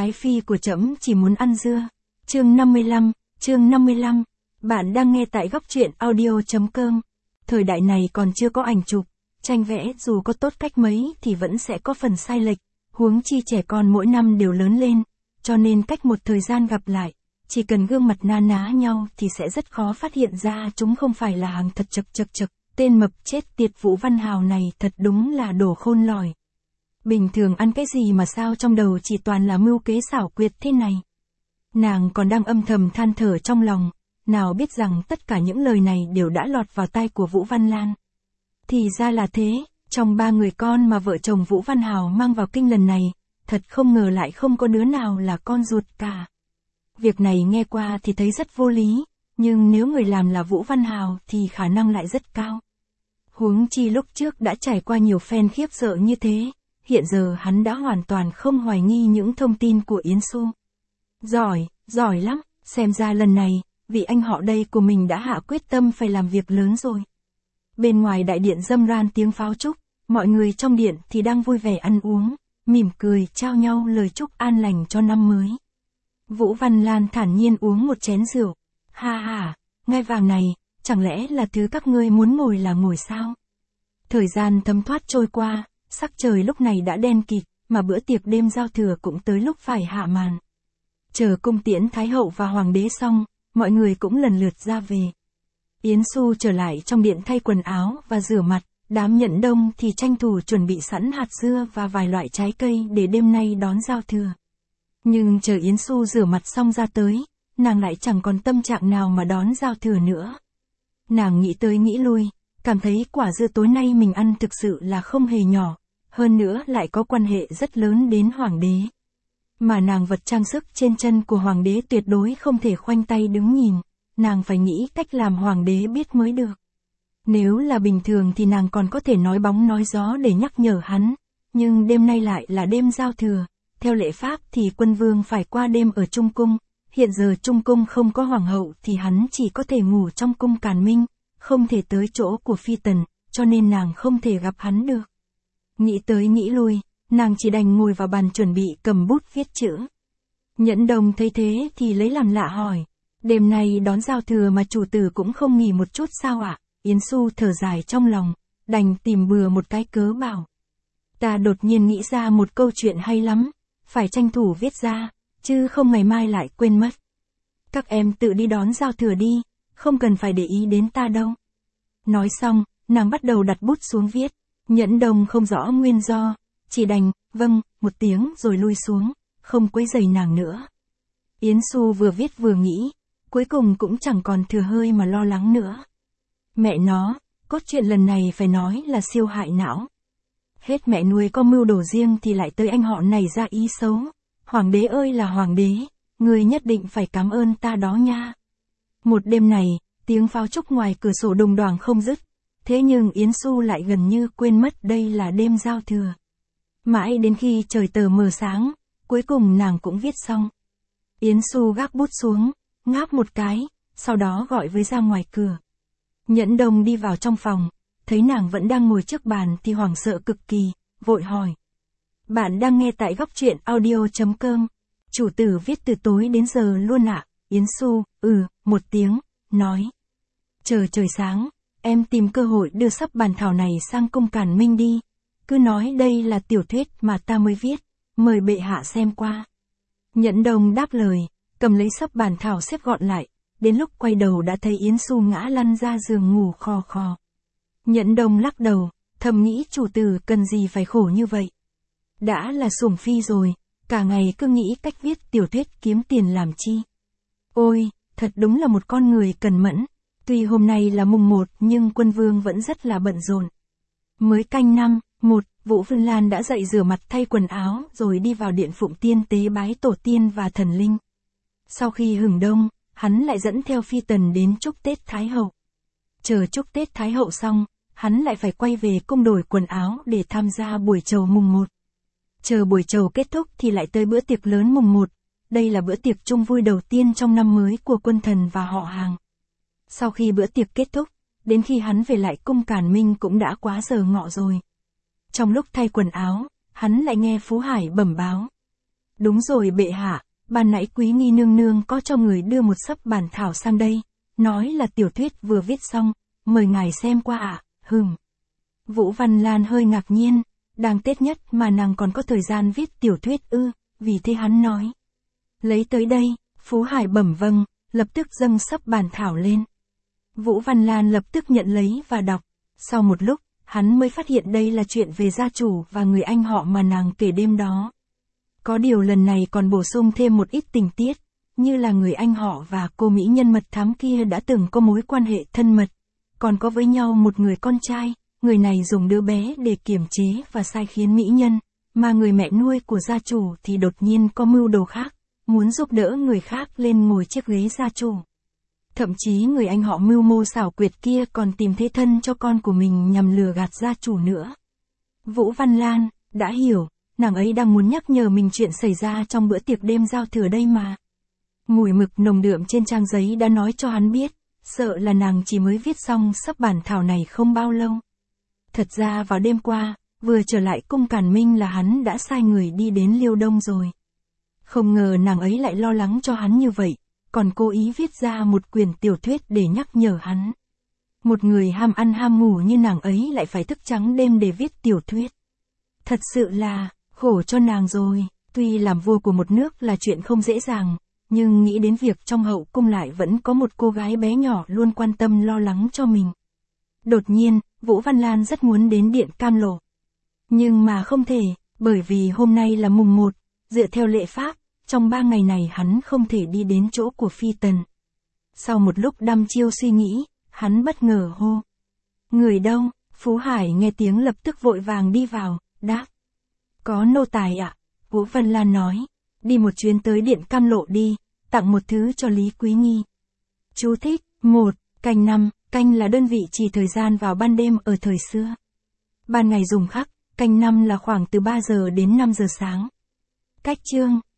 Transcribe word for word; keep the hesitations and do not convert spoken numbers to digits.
Ái phi của trẫm chỉ muốn ăn dưa. Chương năm mươi lăm, chương năm mươi lăm. Bạn đang nghe tại góc truyện audio chấm com. Thời đại này còn chưa có ảnh chụp, tranh vẽ dù có tốt cách mấy thì vẫn sẽ có phần sai lệch, huống chi trẻ con mỗi năm đều lớn lên, cho nên cách một thời gian gặp lại, chỉ cần gương mặt na ná nhau thì sẽ rất khó phát hiện ra chúng không phải là hàng thật chật chật chật. Tên mập chết tiệt Vũ Văn Hào này thật đúng là đồ khôn lỏi. Bình thường ăn cái gì mà sao trong đầu chỉ toàn là mưu kế xảo quyệt thế này. Nàng còn đang âm thầm than thở trong lòng, nào biết rằng tất cả những lời này đều đã lọt vào tai của Vũ Văn Lan. Thì ra là thế, trong ba người con mà vợ chồng Vũ Văn Hào mang vào kinh lần này, thật không ngờ lại không có đứa nào là con ruột cả. Việc này nghe qua thì thấy rất vô lý, nhưng nếu người làm là Vũ Văn Hào thì khả năng lại rất cao. Huống chi lúc trước đã trải qua nhiều phen khiếp sợ như thế, hiện giờ hắn đã hoàn toàn không hoài nghi những thông tin của Yến Xu. Giỏi, giỏi lắm, xem ra lần này, vị anh họ đây của mình đã hạ quyết tâm phải làm việc lớn rồi. Bên ngoài đại điện râm ran tiếng pháo trúc, mọi người trong điện thì đang vui vẻ ăn uống, mỉm cười trao nhau lời chúc an lành cho năm mới. Vũ Văn Lan thản nhiên uống một chén rượu. Ha ha, ngai vàng này, chẳng lẽ là thứ các ngươi muốn ngồi là ngồi sao? Thời gian thấm thoát trôi qua, sắc trời lúc này đã đen kịt, mà bữa tiệc đêm giao thừa cũng tới lúc phải hạ màn. Chờ cung tiễn Thái hậu và Hoàng đế xong, mọi người cũng lần lượt ra về. Yến Xu trở lại trong điện thay quần áo và rửa mặt, đám Nhẫn Đông thì tranh thủ chuẩn bị sẵn hạt dưa và vài loại trái cây để đêm nay đón giao thừa. Nhưng chờ Yến Xu rửa mặt xong ra tới, nàng lại chẳng còn tâm trạng nào mà đón giao thừa nữa. Nàng nghĩ tới nghĩ lui, cảm thấy quả dưa tối nay mình ăn thực sự là không hề nhỏ, hơn nữa lại có quan hệ rất lớn đến Hoàng đế. Mà nàng vật trang sức trên chân của Hoàng đế tuyệt đối không thể khoanh tay đứng nhìn, nàng phải nghĩ cách làm Hoàng đế biết mới được. Nếu là bình thường thì nàng còn có thể nói bóng nói gió để nhắc nhở hắn, nhưng đêm nay lại là đêm giao thừa, theo lễ pháp thì quân vương phải qua đêm ở Trung Cung, hiện giờ Trung Cung không có Hoàng hậu thì hắn chỉ có thể ngủ trong cung Càn Minh, không thể tới chỗ của Phi Tần, cho nên nàng không thể gặp hắn được. Nghĩ tới nghĩ lui, nàng chỉ đành ngồi vào bàn chuẩn bị cầm bút viết chữ. Nhẫn Đông thấy thế thì lấy làm lạ hỏi, đêm nay đón giao thừa mà chủ tử cũng không nghỉ một chút sao ạ? Yến Xu thở dài trong lòng, đành tìm bừa một cái cớ bảo. Ta đột nhiên nghĩ ra một câu chuyện hay lắm, phải tranh thủ viết ra, chứ không ngày mai lại quên mất. Các em tự đi đón giao thừa đi, không cần phải để ý đến ta đâu. Nói xong, nàng bắt đầu đặt bút xuống viết. Nhẫn Đông không rõ nguyên do, chỉ đành, vâng, một tiếng rồi lui xuống, không quấy rầy nàng nữa. Yến Xu vừa viết vừa nghĩ, cuối cùng cũng chẳng còn thừa hơi mà lo lắng nữa. Mẹ nó, cốt truyện lần này phải nói là siêu hại não. Hết mẹ nuôi có mưu đồ riêng thì lại tới anh họ này ra ý xấu. Hoàng đế ơi là Hoàng đế, người nhất định phải cảm ơn ta đó nha. Một đêm này, tiếng pháo trúc ngoài cửa sổ đùng đoàng không dứt. Thế nhưng Yến Xu lại gần như quên mất đây là đêm giao thừa. Mãi đến khi trời tờ mờ sáng, cuối cùng nàng cũng viết xong. Yến Xu gác bút xuống, ngáp một cái, sau đó gọi với ra ngoài cửa. Nhẫn Đông đi vào trong phòng, thấy nàng vẫn đang ngồi trước bàn thì hoảng sợ cực kỳ, vội hỏi. Bạn đang nghe tại góc truyện audio chấm com. Chủ tử viết từ tối đến giờ luôn ạ. Yến Xu, ừ, một tiếng, nói. Chờ trời sáng, em tìm cơ hội đưa sắp bản thảo này sang cung Càn Minh đi. Cứ nói đây là tiểu thuyết mà ta mới viết, mời bệ hạ xem qua. Nhẫn Đông đáp lời, cầm lấy sắp bản thảo xếp gọn lại, đến lúc quay đầu đã thấy Yến Xu ngã lăn ra giường ngủ khò khò. Nhẫn Đông lắc đầu, thầm nghĩ chủ tử cần gì phải khổ như vậy. Đã là sủng phi rồi, cả ngày cứ nghĩ cách viết tiểu thuyết kiếm tiền làm chi. Ôi, thật đúng là một con người cần mẫn. Tuy hôm nay là mùng một nhưng quân vương vẫn rất là bận rộn. Mới canh năm, một, Vũ Văn Lan đã dậy rửa mặt thay quần áo rồi đi vào điện Phụng Tiên tế bái tổ tiên và thần linh. Sau khi hừng đông, hắn lại dẫn theo Phi Tần đến chúc Tết Thái hậu. Chờ chúc Tết Thái hậu xong, hắn lại phải quay về cung đổi quần áo để tham gia buổi trầu mùng một. Chờ buổi trầu kết thúc thì lại tới bữa tiệc lớn mùng một. Đây là bữa tiệc chung vui đầu tiên trong năm mới của quân thần và họ hàng. Sau khi bữa tiệc kết thúc, đến khi hắn về lại cung Càn Minh cũng đã quá giờ ngọ rồi. Trong lúc thay quần áo, hắn lại nghe Phú Hải bẩm báo. Đúng rồi bệ hạ, ban nãy Quý Nghi nương nương có cho người đưa một xấp bản thảo sang đây, nói là tiểu thuyết vừa viết xong, mời ngài xem qua ạ, à. Hừm. Vũ Văn Lan hơi ngạc nhiên, đang Tết nhất mà nàng còn có thời gian viết tiểu thuyết ư, vì thế hắn nói. Lấy tới đây, Phú Hải bẩm vâng, lập tức dâng xấp bản thảo lên. Vũ Văn Lan lập tức nhận lấy và đọc, sau một lúc, hắn mới phát hiện đây là chuyện về gia chủ và người anh họ mà nàng kể đêm đó. Có điều lần này còn bổ sung thêm một ít tình tiết, như là người anh họ và cô mỹ nhân mật thám kia đã từng có mối quan hệ thân mật, còn có với nhau một người con trai, người này dùng đứa bé để kiềm chế và sai khiến mỹ nhân, mà người mẹ nuôi của gia chủ thì đột nhiên có mưu đồ khác, muốn giúp đỡ người khác lên ngồi chiếc ghế gia chủ. Thậm chí người anh họ mưu mô xảo quyệt kia còn tìm thế thân cho con của mình nhằm lừa gạt gia chủ nữa. Vũ Văn Lan, đã hiểu, nàng ấy đang muốn nhắc nhở mình chuyện xảy ra trong bữa tiệc đêm giao thừa đây mà. Mùi mực nồng đượm trên trang giấy đã nói cho hắn biết, sợ là nàng chỉ mới viết xong xấp bản thảo này không bao lâu. Thật ra vào đêm qua, vừa trở lại cung Càn Minh là hắn đã sai người đi đến Liêu Đông rồi. Không ngờ nàng ấy lại lo lắng cho hắn như vậy, còn cố ý viết ra một quyển tiểu thuyết để nhắc nhở hắn. Một người ham ăn ham ngủ như nàng ấy lại phải thức trắng đêm để viết tiểu thuyết. Thật sự là, khổ cho nàng rồi, tuy làm vua của một nước là chuyện không dễ dàng, nhưng nghĩ đến việc trong hậu cung lại vẫn có một cô gái bé nhỏ luôn quan tâm lo lắng cho mình. Đột nhiên, Vũ Văn Lan rất muốn đến Điện Cam Lộ. Nhưng mà không thể, bởi vì hôm nay là mùng một, dựa theo lệ pháp, trong ba ngày này hắn không thể đi đến chỗ của phi tần. Sau một lúc đăm chiêu suy nghĩ, hắn bất ngờ hô. Người đâu? Phú Hải nghe tiếng lập tức vội vàng đi vào, đáp. Có nô tài ạ, Vũ Văn Lan nói. Đi một chuyến tới Điện Cam Lộ đi, tặng một thứ cho Lý Quý Nghi. Chú thích, một, canh năm, canh là đơn vị chỉ thời gian vào ban đêm ở thời xưa. Ban ngày dùng khắc, canh năm là khoảng từ ba giờ đến năm giờ sáng. Cách chương,